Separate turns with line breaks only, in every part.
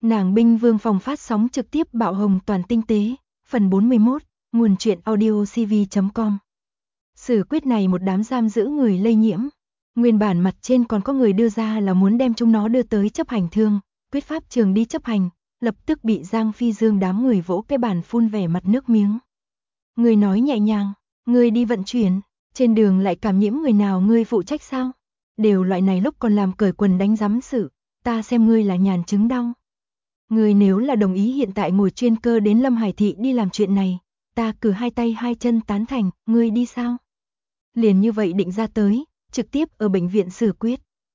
Nàng binh vương phòng phát sóng trực tiếp bạo hồng toàn tinh tế, phần 41, nguồn truyện audio cv.com. Xử quyết này một đám giam giữ người lây nhiễm. Nguyên bản mặt trên còn có người đưa ra là muốn đem chúng nó đưa tới chấp hành thương, quyết pháp trường đi chấp hành, lập tức bị Giang Phi Dương đám người vỗ cái bàn phun vẻ mặt nước miếng. Người nói nhẹ nhàng, người đi vận chuyển, trên đường lại cảm nhiễm người nào ngươi phụ trách sao? Đều loại này lúc còn làm cởi quần đánh giám sự, ta xem ngươi là nhàn chứng đau. Ngươi nếu là đồng ý hiện tại ngồi chuyên cơ đến Lâm Hải Thị đi làm chuyện này, ta cử hai tay hai chân tán thành, ngươi đi sao? Liền như vậy định ra tới, trực tiếp ở bệnh viện xử quyết.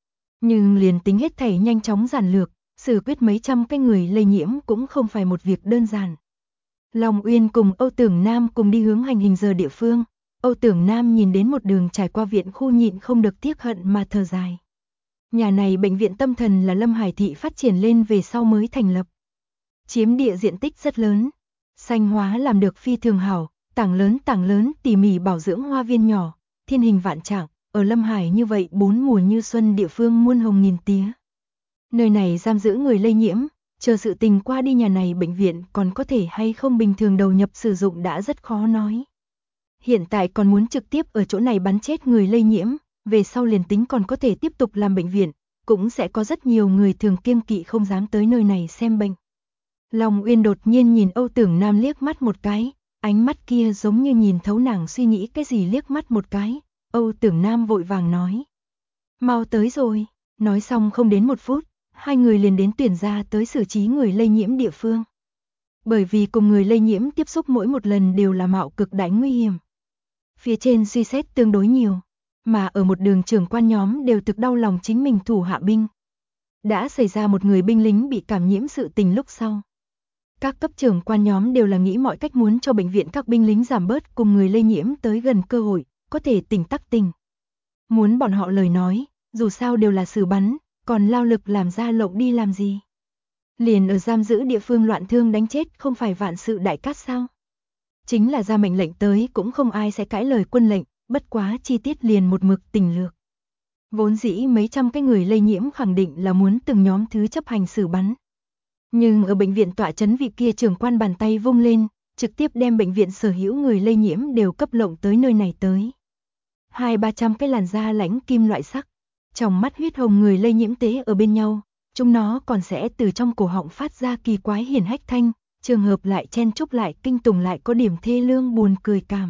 Nhưng liền tính hết thảy nhanh chóng giản lược, xử quyết mấy trăm cái người lây nhiễm cũng không phải một việc đơn giản. Long Uyên cùng Âu Tưởng Nam cùng đi hướng hành hình giờ địa phương. Âu Tưởng Nam nhìn đến một đường trải qua viện khu nhịn không được tiếc hận mà thở dài. Nhà này bệnh viện tâm thần là Lâm Hải Thị phát triển lên về sau mới thành lập. Chiếm địa diện tích rất lớn, xanh hóa làm được phi thường hảo, tảng lớn tỉ mỉ bảo dưỡng hoa viên nhỏ, thiên hình vạn trạng, ở Lâm Hải như vậy bốn mùa như xuân địa phương muôn hồng nghìn tía. Nơi này giam giữ người lây nhiễm, chờ sự tình qua đi nhà này bệnh viện còn có thể hay không bình thường đầu nhập sử dụng đã rất khó nói. Hiện tại còn muốn trực tiếp ở chỗ này bắn chết người lây nhiễm, về sau liền tính còn có thể tiếp tục làm bệnh viện, cũng sẽ có rất nhiều người thường kiêng kỵ không dám tới nơi này xem bệnh. Long Uyên đột nhiên nhìn Âu Tưởng Nam liếc mắt một cái, ánh mắt kia giống như nhìn thấu nàng suy nghĩ cái gì liếc mắt một cái. Âu Tưởng Nam vội vàng nói. Mau tới rồi, nói xong không đến một phút, hai người liền đến tuyển ra tới xử trí người lây nhiễm địa phương. Bởi vì cùng người lây nhiễm tiếp xúc mỗi một lần đều là mạo cực đại nguy hiểm. Phía trên suy xét tương đối nhiều, mà ở một đường trưởng quan nhóm đều thực đau lòng chính mình thủ hạ binh. Đã xảy ra một người binh lính bị cảm nhiễm sự tình lúc sau. Các cấp trưởng quan nhóm đều là nghĩ mọi cách muốn cho bệnh viện các binh lính giảm bớt cùng người lây nhiễm tới gần cơ hội, có thể tỉnh tắc tỉnh. Muốn bọn họ lời nói, dù sao đều là xử bắn, còn lao lực làm ra lộng đi làm gì. Liền ở giam giữ địa phương loạn thương đánh chết không phải vạn sự đại cát sao. Chính là ra mệnh lệnh tới cũng không ai sẽ cãi lời quân lệnh, bất quá chi tiết liền một mực tình lược. Vốn dĩ mấy trăm cái người lây nhiễm khẳng định là muốn từng nhóm thứ chấp hành xử bắn. Nhưng ở bệnh viện tọa chấn vị kia trưởng quan bàn tay vung lên, trực tiếp đem bệnh viện sở hữu người lây nhiễm đều cấp lộng tới nơi này tới. 200-300 cái làn da lãnh kim loại sắc, trong mắt huyết hồng người lây nhiễm tế ở bên nhau, chúng nó còn sẽ từ trong cổ họng phát ra kỳ quái hiển hách thanh, trường hợp lại chen chúc lại kinh tủng lại có điểm thê lương buồn cười cảm.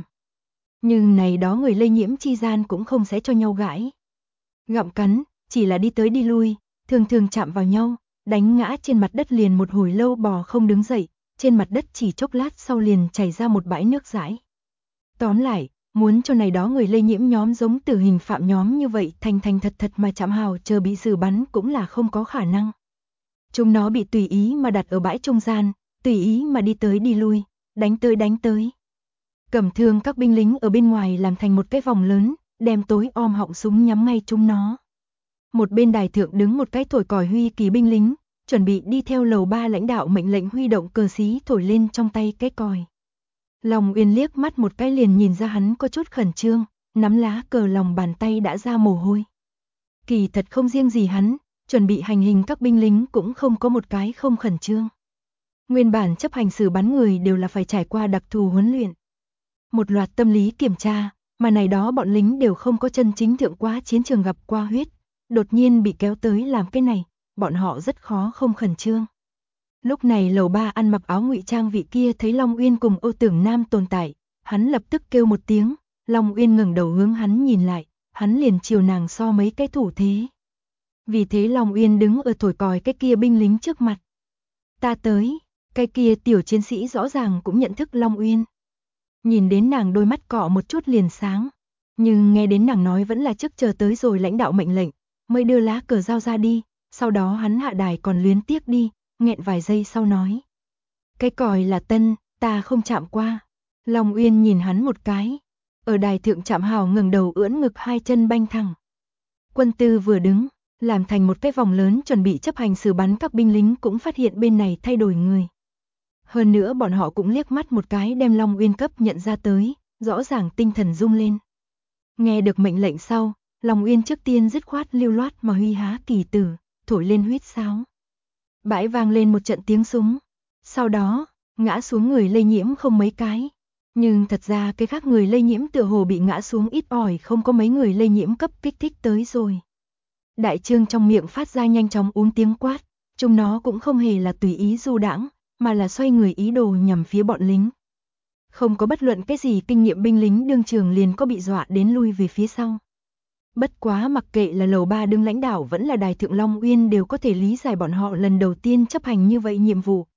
Nhưng này đó người lây nhiễm chi gian cũng không sẽ cho nhau gãi. Gặm cắn, chỉ là đi tới đi lui, thường thường chạm vào nhau, đánh ngã trên mặt đất liền một hồi lâu bò không đứng dậy, trên mặt đất chỉ chốc lát sau liền chảy ra một bãi nước dãi. Tóm lại, muốn cho này đó người lây nhiễm nhóm giống tử hình phạm nhóm như vậy thành thật mà chạm hào chờ bị xử bắn cũng là không có khả năng. Chúng nó bị tùy ý mà đặt ở bãi trung gian, tùy ý mà đi tới đi lui, đánh tới. Cầm thương các binh lính ở bên ngoài làm thành một cái vòng lớn, đem tối om họng súng nhắm ngay chúng nó. Một bên đài thượng đứng một cái thổi còi huy kỳ binh lính, chuẩn bị đi theo lầu 3 lãnh đạo mệnh lệnh huy động cờ xí thổi lên trong tay cái còi. Long Uyên liếc mắt một cái liền nhìn ra hắn có chút khẩn trương, nắm lá cờ lòng bàn tay đã ra mồ hôi. Kỳ thật không riêng gì hắn, chuẩn bị hành hình các binh lính cũng không có một cái không khẩn trương. Nguyên bản chấp hành xử bắn người đều là phải trải qua đặc thù huấn luyện. Một loạt tâm lý kiểm tra, mà này đó bọn lính đều không có chân chính thượng qua chiến trường gặp qua huyết. Đột nhiên bị kéo tới làm cái này, bọn họ rất khó không khẩn trương. Lúc này lầu 3 ăn mặc áo ngụy trang vị kia thấy Long Uyên cùng Âu Tưởng Nam tồn tại, hắn lập tức kêu một tiếng, Long Uyên ngẩng đầu hướng hắn nhìn lại, hắn liền chiều nàng so mấy cái thủ thế. Vì thế Long Uyên đứng ở thổi còi cái kia binh lính trước mặt. Ta tới, cái kia tiểu chiến sĩ rõ ràng cũng nhận thức Long Uyên. Nhìn đến nàng đôi mắt cọ một chút liền sáng, nhưng nghe đến nàng nói vẫn là trước chờ tới rồi lãnh đạo mệnh lệnh, mới đưa lá cờ giao ra đi, sau đó hắn hạ đài còn luyến tiếc đi, nghẹn vài giây sau nói. Cái còi là tân, ta không chạm qua. Long Uyên nhìn hắn một cái, ở đài thượng chạm hào ngẩng đầu ưỡn ngực hai chân banh thẳng. Quân tư vừa đứng, làm thành một cái vòng lớn chuẩn bị chấp hành xử bắn các binh lính cũng phát hiện bên này thay đổi người. Hơn nữa bọn họ cũng liếc mắt một cái đem Long Uyên cấp nhận ra tới, rõ ràng tinh thần rung lên. Nghe được mệnh lệnh sau, Long Uyên trước tiên dứt khoát lưu loát mà huy há kỳ tử, thổi lên huýt sáo. bãi vang lên một trận tiếng súng. Sau đó, ngã xuống người lây nhiễm không mấy cái. Nhưng thật ra cái khác người lây nhiễm tựa hồ bị ngã xuống ít ỏi, không có mấy người lây nhiễm cấp kích thích tới rồi. Đại trương trong miệng phát ra nhanh chóng uống tiếng quát, chúng nó cũng không hề là tùy ý du đãng, mà là xoay người ý đồ nhằm phía bọn lính. Không có bất luận cái gì kinh nghiệm binh lính đương trường liền có bị dọa đến lui về phía sau. Bất quá mặc kệ là lầu 3 đương lãnh đạo vẫn là đài thượng Long Uyên đều có thể lý giải bọn họ lần đầu tiên chấp hành như vậy nhiệm vụ.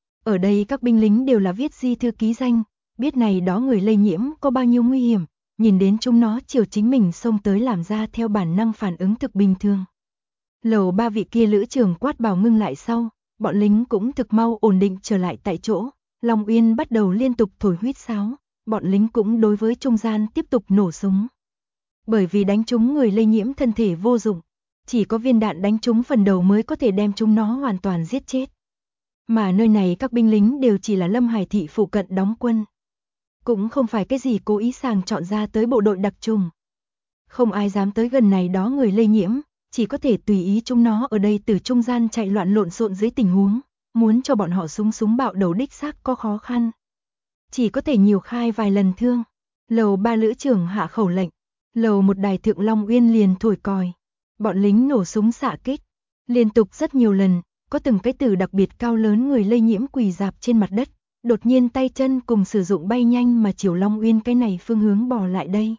Ở đây các binh lính đều là viết di thư ký danh, biết này đó người lây nhiễm có bao nhiêu nguy hiểm, nhìn đến chúng nó chiều chính mình xông tới làm ra theo bản năng phản ứng thực bình thường. Lầu 3 vị kia lữ trưởng quát bảo ngưng lại sau, bọn lính cũng thực mau ổn định trở lại tại chỗ, Long Uyên bắt đầu liên tục thổi huýt sáo, bọn lính cũng đối với trung gian tiếp tục nổ súng. Bởi vì đánh trúng người lây nhiễm thân thể vô dụng, chỉ có viên đạn đánh trúng phần đầu mới có thể đem chúng nó hoàn toàn giết chết. Mà nơi này các binh lính đều chỉ là Lâm Hải thị phụ cận đóng quân. Cũng không phải cái gì cố ý sàng chọn ra tới bộ đội đặc trùng. Không ai dám tới gần này đó người lây nhiễm, chỉ có thể tùy ý chúng nó ở đây từ trung gian chạy loạn lộn xộn dưới tình huống, muốn cho bọn họ súng bạo đầu đích xác có khó khăn. Chỉ có thể nhiều khai vài lần thương. Lầu 3 lữ trưởng hạ khẩu lệnh, lầu 1 đài thượng Long Uyên liền thổi còi. Bọn lính nổ súng xạ kích, liên tục rất nhiều lần, có từng cái từ đặc biệt cao lớn người lây nhiễm quỳ rạp trên mặt đất, đột nhiên tay chân cùng sử dụng bay nhanh mà chiều Long Uyên cái này phương hướng bò lại đây.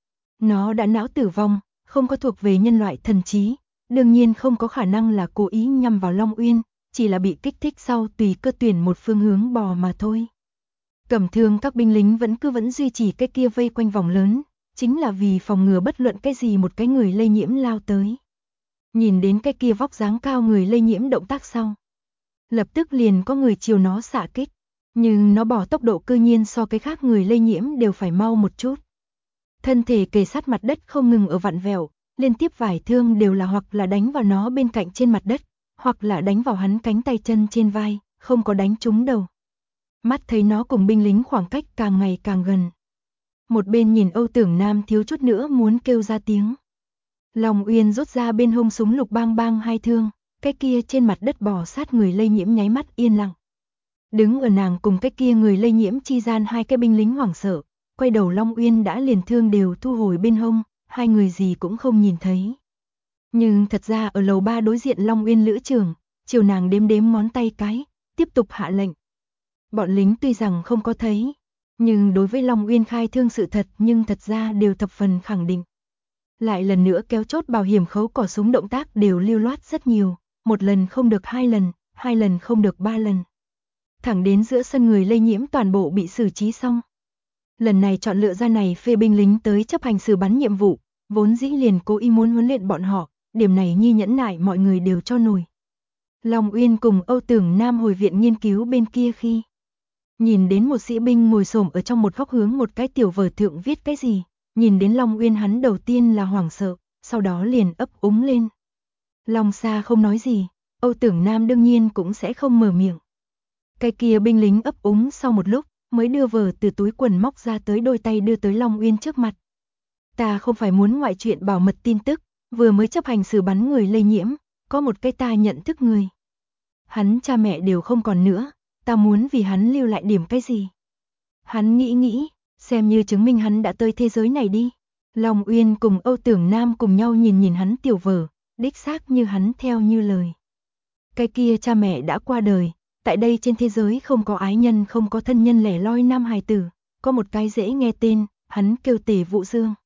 Nó đã não tử vong, không có thuộc về nhân loại thần trí, đương nhiên không có khả năng là cố ý nhằm vào Long Uyên, chỉ là bị kích thích sau tùy cơ tuyển một phương hướng bò mà thôi. Cầm thương các binh lính vẫn duy trì cái kia vây quanh vòng lớn, chính là vì phòng ngừa bất luận cái gì một cái người lây nhiễm lao tới. Nhìn đến cái kia vóc dáng cao người lây nhiễm động tác sau, lập tức liền có người chiều nó xạ kích, nhưng nó bỏ tốc độ cư nhiên so cái khác người lây nhiễm đều phải mau một chút. Thân thể kề sát mặt đất không ngừng ở vặn vẹo, liên tiếp vài thương đều là hoặc là đánh vào nó bên cạnh trên mặt đất, hoặc là đánh vào hắn cánh tay chân trên vai, không có đánh trúng đầu. Mắt thấy nó cùng binh lính khoảng cách càng ngày càng gần. Một bên nhìn Âu Tưởng Nam thiếu chút nữa muốn kêu ra tiếng. Long Uyên rút ra bên hông súng lục bang bang hai thương, cái kia trên mặt đất bò sát người lây nhiễm nháy mắt yên lặng. Đứng ở nàng cùng cái kia người lây nhiễm chi gian hai cái binh lính hoảng sợ, quay đầu Long Uyên đã liền thương đều thu hồi bên hông, hai người gì cũng không nhìn thấy. Nhưng thật ra ở lầu 3 đối diện Long Uyên lữ trưởng, chiều nàng đếm ngón tay cái, tiếp tục hạ lệnh. Bọn lính tuy rằng không có thấy, nhưng đối với Long Uyên khai thương sự thật nhưng thật ra đều thập phần khẳng định. Lại lần nữa kéo chốt bảo hiểm khấu cò súng động tác đều lưu loát rất nhiều, một lần không được hai lần không được 3 lần. Thẳng đến giữa sân người lây nhiễm toàn bộ bị xử trí xong. Lần này chọn lựa ra này phê binh lính tới chấp hành xử bắn nhiệm vụ, vốn dĩ liền cố ý muốn huấn luyện bọn họ, điểm này nhi nhẫn nại mọi người đều cho nổi. Long Uyên cùng Âu Tưởng Nam hồi viện nghiên cứu bên kia khi nhìn đến một sĩ binh ngồi xổm ở trong một góc hướng một cái tiểu vở thượng viết cái gì, nhìn đến Long Uyên hắn đầu tiên là hoảng sợ, sau đó liền ấp úng lên. Long Sa không nói gì, Âu Tưởng Nam đương nhiên cũng sẽ không mở miệng. Cái kia binh lính ấp úng sau một lúc, mới đưa vở từ túi quần móc ra tới đôi tay đưa tới Long Uyên trước mặt. Ta không phải muốn ngoại chuyện bảo mật tin tức, vừa mới chấp hành xử bắn người lây nhiễm, có một cái ta nhận thức người. Hắn cha mẹ đều không còn nữa, ta muốn vì hắn lưu lại điểm cái gì. Hắn nghĩ, xem như chứng minh hắn đã tới thế giới này đi. Long Uyên cùng Âu Tưởng Nam cùng nhau nhìn hắn tiểu vở, đích xác như hắn theo như lời. Cái kia cha mẹ đã qua đời, tại đây trên thế giới không có ái nhân, không có thân nhân lẻ loi nam hài tử, có một cái dễ nghe tên, hắn kêu Tề Vũ Dương.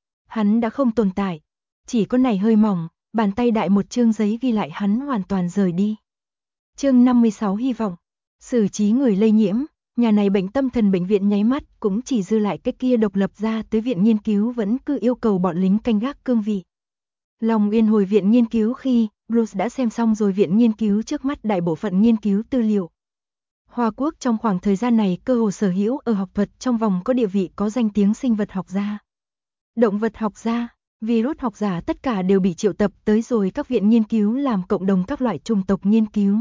Hắn đã không tồn tại, chỉ có này hơi mỏng, bàn tay đại một chương giấy ghi lại hắn hoàn toàn rời đi. Chương 56 hy vọng, xử trí người lây nhiễm, nhà này bệnh tâm thần bệnh viện nháy mắt cũng chỉ dư lại cái kia độc lập ra tới viện nghiên cứu vẫn cứ yêu cầu bọn lính canh gác cương vị. Long Uyên hồi viện nghiên cứu khi Bruce đã xem xong rồi viện nghiên cứu trước mắt đại bộ phận nghiên cứu tư liệu. Hoa Quốc trong khoảng thời gian này cơ hồ sở hữu ở học thuật trong vòng có địa vị có danh tiếng sinh vật học gia, động vật học gia, virus học giả tất cả đều bị triệu tập tới rồi các viện nghiên cứu làm cộng đồng các loại chủng tộc nghiên cứu.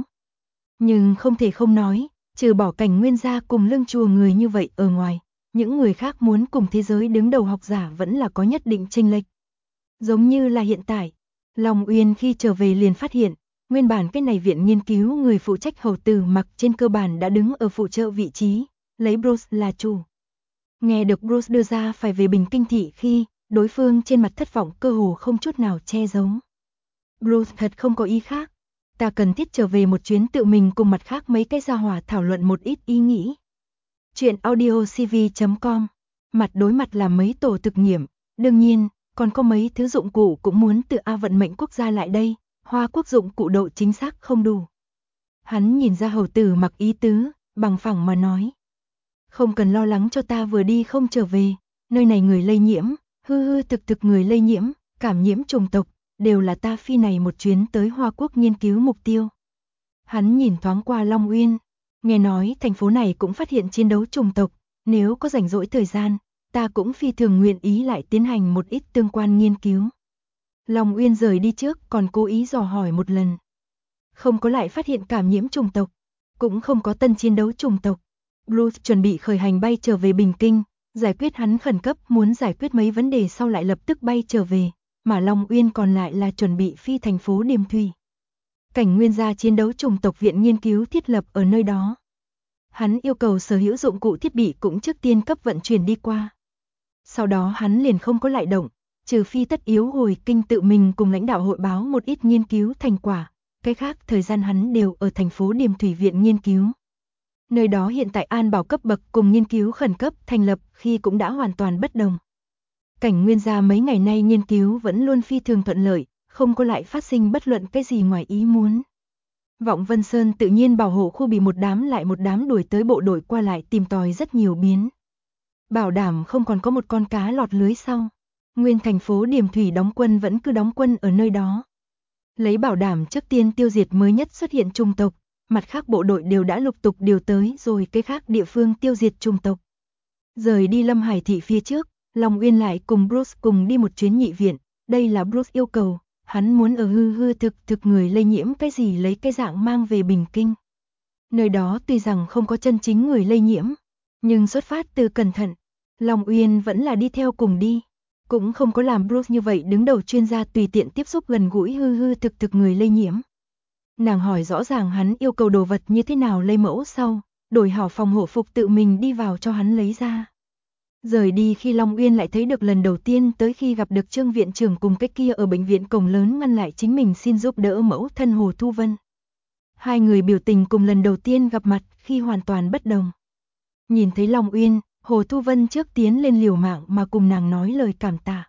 Nhưng không thể không nói, trừ bỏ Cảnh Nguyên gia cùng lưng chùa người như vậy ở ngoài, những người khác muốn cùng thế giới đứng đầu học giả vẫn là có nhất định chênh lệch. Giống như là hiện tại, Long Uyên khi trở về liền phát hiện, Nguyên bản cái này viện nghiên cứu người phụ trách Hầu Tử Mặc trên cơ bản đã đứng ở phụ trợ vị trí, lấy Bruce là chủ. Nghe được Bruce đưa ra phải về Bình Kinh thị khi, đối phương trên mặt thất vọng cơ hồ không chút nào che giấu. Bruce thật không có ý khác. Ta cần thiết trở về một chuyến tự mình cùng mặt khác mấy cái gia hỏa thảo luận một ít ý nghĩ. Chuyện audiocv.com. Mặt đối mặt là mấy tổ thực nghiệm, đương nhiên, còn có mấy thứ dụng cụ cũng muốn từ A vận mệnh quốc gia lại đây, Hoa Quốc dụng cụ độ chính xác không đủ. Hắn nhìn ra Hầu Tử Mặc ý tứ, bằng phẳng mà nói. Không cần lo lắng cho ta vừa đi không trở về, nơi này người lây nhiễm, hư thực người lây nhiễm, cảm nhiễm chủng tộc, đều là ta phi này một chuyến tới Hoa Quốc nghiên cứu mục tiêu. Hắn nhìn thoáng qua Long Uyên, nghe nói thành phố này cũng phát hiện chiến đấu chủng tộc, nếu có rảnh rỗi thời gian, ta cũng phi thường nguyện ý lại tiến hành một ít tương quan nghiên cứu. Long Uyên rời đi trước còn cố ý dò hỏi một lần. Không có lại phát hiện cảm nhiễm chủng tộc, cũng không có tân chiến đấu chủng tộc. Bruce chuẩn bị khởi hành bay trở về Bình Kinh, giải quyết hắn khẩn cấp muốn giải quyết mấy vấn đề sau lại lập tức bay trở về, mà Long Uyên còn lại là chuẩn bị phi thành phố Điềm Thủy. Cảnh Nguyên gia chiến đấu chủng tộc viện nghiên cứu thiết lập ở nơi đó. Hắn yêu cầu sở hữu dụng cụ thiết bị cũng trước tiên cấp vận chuyển đi qua. Sau đó hắn liền không có lại động, trừ phi tất yếu hồi kinh tự mình cùng lãnh đạo hội báo một ít nghiên cứu thành quả, cái khác thời gian hắn đều ở thành phố Điềm Thủy viện nghiên cứu. Nơi đó hiện tại an bảo cấp bậc cùng nghiên cứu khẩn cấp thành lập khi cũng đã hoàn toàn bất đồng. Cảnh Nguyên gia mấy ngày nay nghiên cứu vẫn luôn phi thường thuận lợi, không có lại phát sinh bất luận cái gì ngoài ý muốn. Vọng Vân Sơn tự nhiên bảo hộ khu bị một đám lại một đám đuổi tới bộ đội qua lại tìm tòi rất nhiều biến. Bảo đảm không còn có một con cá lọt lưới sau. Nguyên thành phố Điềm Thủy đóng quân vẫn cứ đóng quân ở nơi đó. Lấy bảo đảm trước tiên tiêu diệt mới nhất xuất hiện chủng tộc, mặt khác bộ đội đều đã lục tục điều tới rồi cái khác địa phương tiêu diệt chủng tộc. Rời đi Lâm Hải thị phía trước, Long Uyên lại cùng Bruce cùng đi một chuyến nhị viện, đây là Bruce yêu cầu, hắn muốn ở hư thực người lây nhiễm cái gì lấy cái dạng mang về Bình Kinh. Nơi đó tuy rằng không có chân chính người lây nhiễm, nhưng xuất phát từ cẩn thận, Long Uyên vẫn là đi theo cùng đi, cũng không có làm Bruce như vậy đứng đầu chuyên gia tùy tiện tiếp xúc gần gũi hư thực người lây nhiễm. Nàng hỏi rõ ràng hắn yêu cầu đồ vật như thế nào lấy mẫu sau, đổi hảo phòng hộ phục tự mình đi vào cho hắn lấy ra. Rời đi khi Long Uyên lại thấy được lần đầu tiên tới khi gặp được Trương viện trưởng cùng cái kia ở bệnh viện cổng lớn ngăn lại chính mình xin giúp đỡ mẫu thân Hồ Thu Vân. Hai người biểu tình cùng lần đầu tiên gặp mặt khi hoàn toàn bất đồng. Nhìn thấy Long Uyên, Hồ Thu Vân trước tiến lên liều mạng mà cùng nàng nói lời cảm tạ.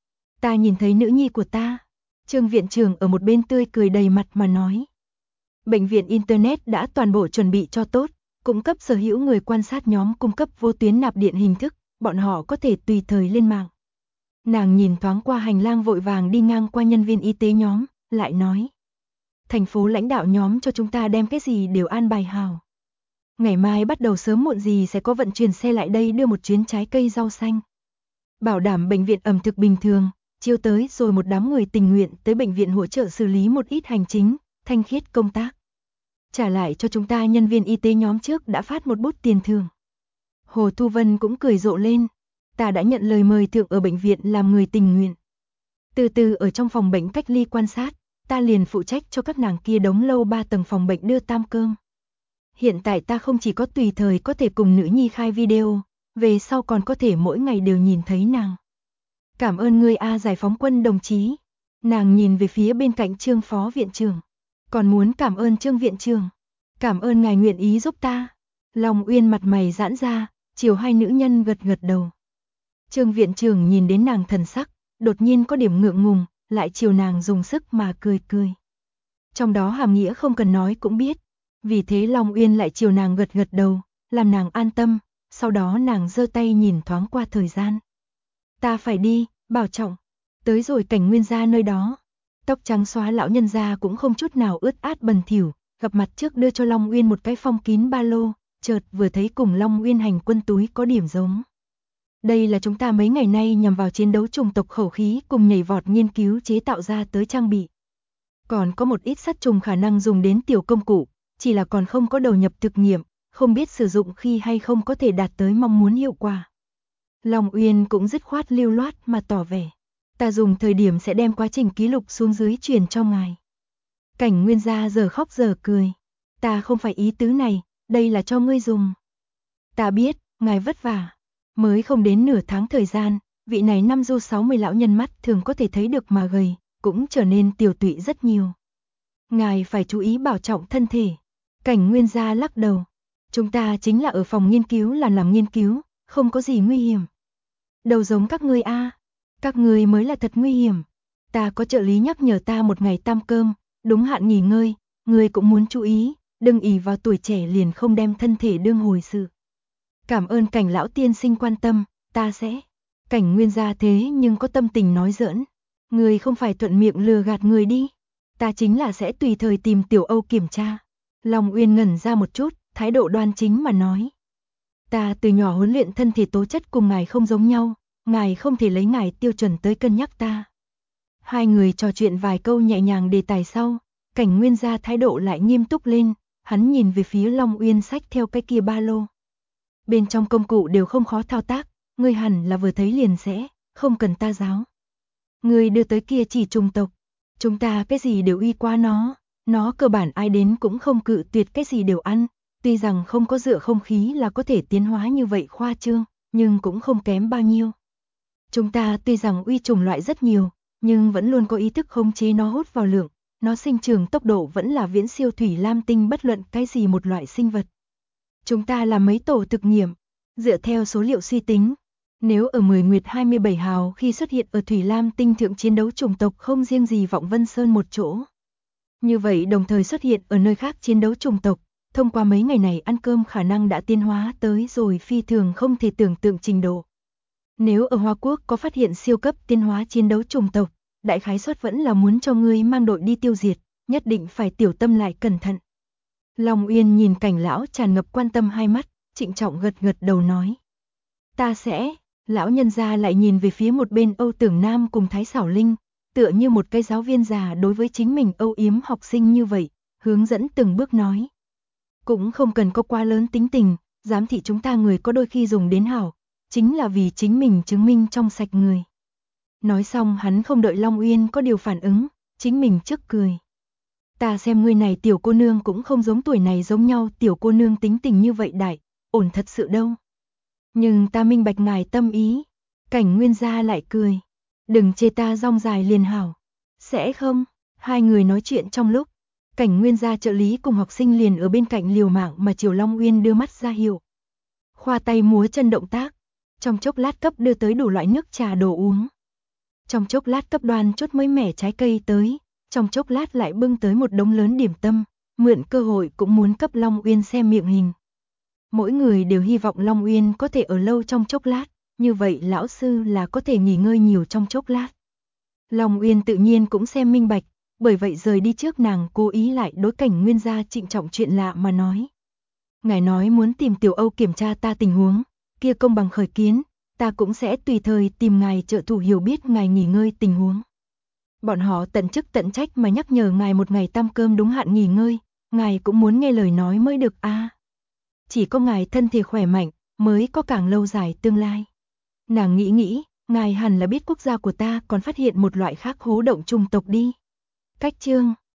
Ta nhìn thấy nữ nhi của ta. Trương viện trưởng ở một bên tươi cười đầy mặt mà nói. Bệnh viện Internet đã toàn bộ chuẩn bị cho tốt, cung cấp sở hữu người quan sát nhóm cung cấp vô tuyến nạp điện hình thức, bọn họ có thể tùy thời lên mạng. Nàng nhìn thoáng qua hành lang vội vàng đi ngang qua nhân viên y tế nhóm, lại nói. Thành phố lãnh đạo nhóm cho chúng ta đem cái gì đều an bài hào. Ngày mai bắt đầu sớm muộn gì sẽ có vận chuyển xe lại đây đưa một chuyến trái cây rau xanh. Bảo đảm bệnh viện ẩm thực bình thường, chiều tới rồi một đám người tình nguyện tới bệnh viện hỗ trợ xử lý một ít hành chính, thanh khiết công tác. Trả lại cho chúng ta nhân viên y tế nhóm trước đã phát một bút tiền thưởng. Hồ Thu Vân cũng cười rộ lên. Ta đã nhận lời mời thượng ở bệnh viện làm người tình nguyện. Từ từ ở trong phòng bệnh cách ly quan sát, ta liền phụ trách cho các nàng kia đống lâu 3 tầng phòng bệnh đưa tam cơm. Hiện tại ta không chỉ có tùy thời có thể cùng nữ nhi khai video, về sau còn có thể mỗi ngày đều nhìn thấy nàng. Cảm ơn ngươi A Giải phóng quân đồng chí. Nàng nhìn về phía bên cạnh Trương phó viện trưởng. Còn muốn cảm ơn Trương viện trưởng. Cảm ơn ngài nguyện ý giúp ta. Long Uyên mặt mày giãn ra, chiều hai nữ nhân gật gật đầu. Trương viện trưởng nhìn đến nàng thần sắc, đột nhiên có điểm ngượng ngùng, lại chiều nàng dùng sức mà cười cười. Trong đó hàm nghĩa không cần nói cũng biết. Vì thế Long Uyên lại chiều nàng gật gật đầu, làm nàng an tâm, sau đó nàng giơ tay nhìn thoáng qua thời gian. Ta phải đi, bảo trọng. Tới rồi Cảnh Nguyên gia nơi đó. Tóc trắng xóa lão nhân gia cũng không chút nào ướt át bẩn thỉu, gặp mặt trước đưa cho Long Uyên một cái phong kín ba lô, chợt vừa thấy cùng Long Uyên hành quân túi có điểm giống. Đây là chúng ta mấy ngày nay nhằm vào chiến đấu chủng tộc khẩu khí cùng nhảy vọt nghiên cứu chế tạo ra tới trang bị. Còn có một ít sát trùng khả năng dùng đến tiểu công cụ, chỉ là còn không có đầu nhập thực nghiệm, không biết sử dụng khi hay không có thể đạt tới mong muốn hiệu quả. Long Uyên cũng dứt khoát lưu loát mà tỏ vẻ. Ta dùng thời điểm sẽ đem quá trình ký lục xuống dưới truyền cho ngài. Cảnh Nguyên gia giờ khóc giờ cười. Ta không phải ý tứ này, đây là cho ngươi dùng. Ta biết, ngài vất vả. Mới không đến nửa tháng thời gian, vị này năm du 60 lão nhân mắt thường có thể thấy được mà gầy, cũng trở nên tiều tụy rất nhiều. Ngài phải chú ý bảo trọng thân thể. Cảnh Nguyên gia lắc đầu. Chúng ta chính là ở phòng nghiên cứu làm nghiên cứu, không có gì nguy hiểm. Đâu giống các ngươi a, các ngươi mới là thật nguy hiểm. Ta có trợ lý nhắc nhở ta một ngày tam cơm, đúng hạn nghỉ ngơi, ngươi cũng muốn chú ý, đừng ỷ vào tuổi trẻ liền không đem thân thể đương hồi sự. Cảm ơn Cảnh lão tiên sinh quan tâm, ta sẽ. Cảnh Nguyên gia thế nhưng có tâm tình nói giỡn. Ngươi không phải thuận miệng lừa gạt người đi. Ta chính là sẽ tùy thời tìm Tiểu Âu kiểm tra. Long Uyên ngẩn ra một chút, thái độ đoan chính mà nói. Ta từ nhỏ huấn luyện thân thể tố chất cùng ngài không giống nhau, ngài không thể lấy ngài tiêu chuẩn tới cân nhắc ta. Hai người trò chuyện vài câu nhẹ nhàng đề tài sau, Cảnh Nguyên gia thái độ lại nghiêm túc lên, hắn nhìn về phía Long Uyên xách theo cái kia ba lô. Bên trong công cụ đều không khó thao tác, ngươi hẳn là vừa thấy liền sẽ, không cần ta giáo. Ngươi đưa tới kia chỉ trùng tộc, chúng ta cái gì đều uy qua nó cơ bản ai đến cũng không cự tuyệt cái gì đều ăn, tuy rằng không có dựa không khí là có thể tiến hóa như vậy khoa trương, nhưng cũng không kém bao nhiêu. Chúng ta tuy rằng uy chủng loại rất nhiều, nhưng vẫn luôn có ý thức khống chế nó hút vào lượng, nó sinh trưởng tốc độ vẫn là viễn siêu thủy lam tinh bất luận cái gì một loại sinh vật. Chúng ta làm mấy tổ thực nghiệm, dựa theo số liệu suy tính, nếu ở 10 Nguyệt 27 hào khi xuất hiện ở Thủy Lam tinh thượng chiến đấu chủng tộc không riêng gì Vọng Vân Sơn một chỗ. Như vậy đồng thời xuất hiện ở nơi khác chiến đấu chủng tộc, thông qua mấy ngày này ăn cơm khả năng đã tiến hóa tới rồi phi thường không thể tưởng tượng trình độ. Nếu ở Hoa Quốc có phát hiện siêu cấp tiến hóa chiến đấu chủng tộc, đại khái suất vẫn là muốn cho ngươi mang đội đi tiêu diệt, nhất định phải tiểu tâm lại cẩn thận. Long Uyên nhìn Cảnh lão tràn ngập quan tâm hai mắt, trịnh trọng gật gật đầu nói. Ta sẽ, lão nhân gia lại nhìn về phía một bên Âu Tưởng Nam cùng Thái Xảo Linh, tựa như một cái giáo viên già đối với chính mình âu yếm học sinh như vậy, hướng dẫn từng bước nói. Cũng không cần có quá lớn tính tình, giám thị chúng ta người có đôi khi dùng đến hảo, chính là vì chính mình chứng minh trong sạch người. Nói xong hắn không đợi Long Uyên có điều phản ứng, chính mình trước cười. Ta xem ngươi này tiểu cô nương cũng không giống tuổi này giống nhau, tiểu cô nương tính tình như vậy đại, ổn thật sự đâu. Nhưng ta minh bạch ngài tâm ý. Cảnh Nguyên gia lại cười. Đừng chê ta rong dài liền hảo. Sẽ không? Hai người nói chuyện trong lúc, Cảnh Nguyên gia trợ lý cùng học sinh liền ở bên cạnh liều mạng mà Triều Long Uyên đưa mắt ra hiệu. Khoa tay múa chân động tác. Trong chốc lát cấp đưa tới đủ loại nước trà đồ uống. Trong chốc lát cấp đoan chốt mới mẻ trái cây tới. Trong chốc lát lại bưng tới một đống lớn điểm tâm. Mượn cơ hội cũng muốn cấp Long Uyên xem miệng hình. Mỗi người đều hy vọng Long Uyên có thể ở lâu trong chốc lát, như vậy lão sư là có thể nghỉ ngơi nhiều trong chốc lát. Long Uyên tự nhiên cũng xem minh bạch, bởi vậy rời đi trước nàng cố ý lại đối Cảnh Nguyên gia trịnh trọng chuyện lạ mà nói. Ngài nói muốn tìm Tiểu Âu kiểm tra ta tình huống, kia công bằng khởi kiến, ta cũng sẽ tùy thời tìm ngài trợ thủ hiểu biết ngài nghỉ ngơi tình huống. Bọn họ tận chức tận trách mà nhắc nhở ngài một ngày tam cơm đúng hạn nghỉ ngơi, ngài cũng muốn nghe lời nói mới được a. Chỉ có ngài thân thể khỏe mạnh, mới có càng lâu dài tương lai. Nàng nghĩ, ngài hẳn là biết quốc gia của ta còn phát hiện một loại khác hố động trùng tộc đi. Cách chương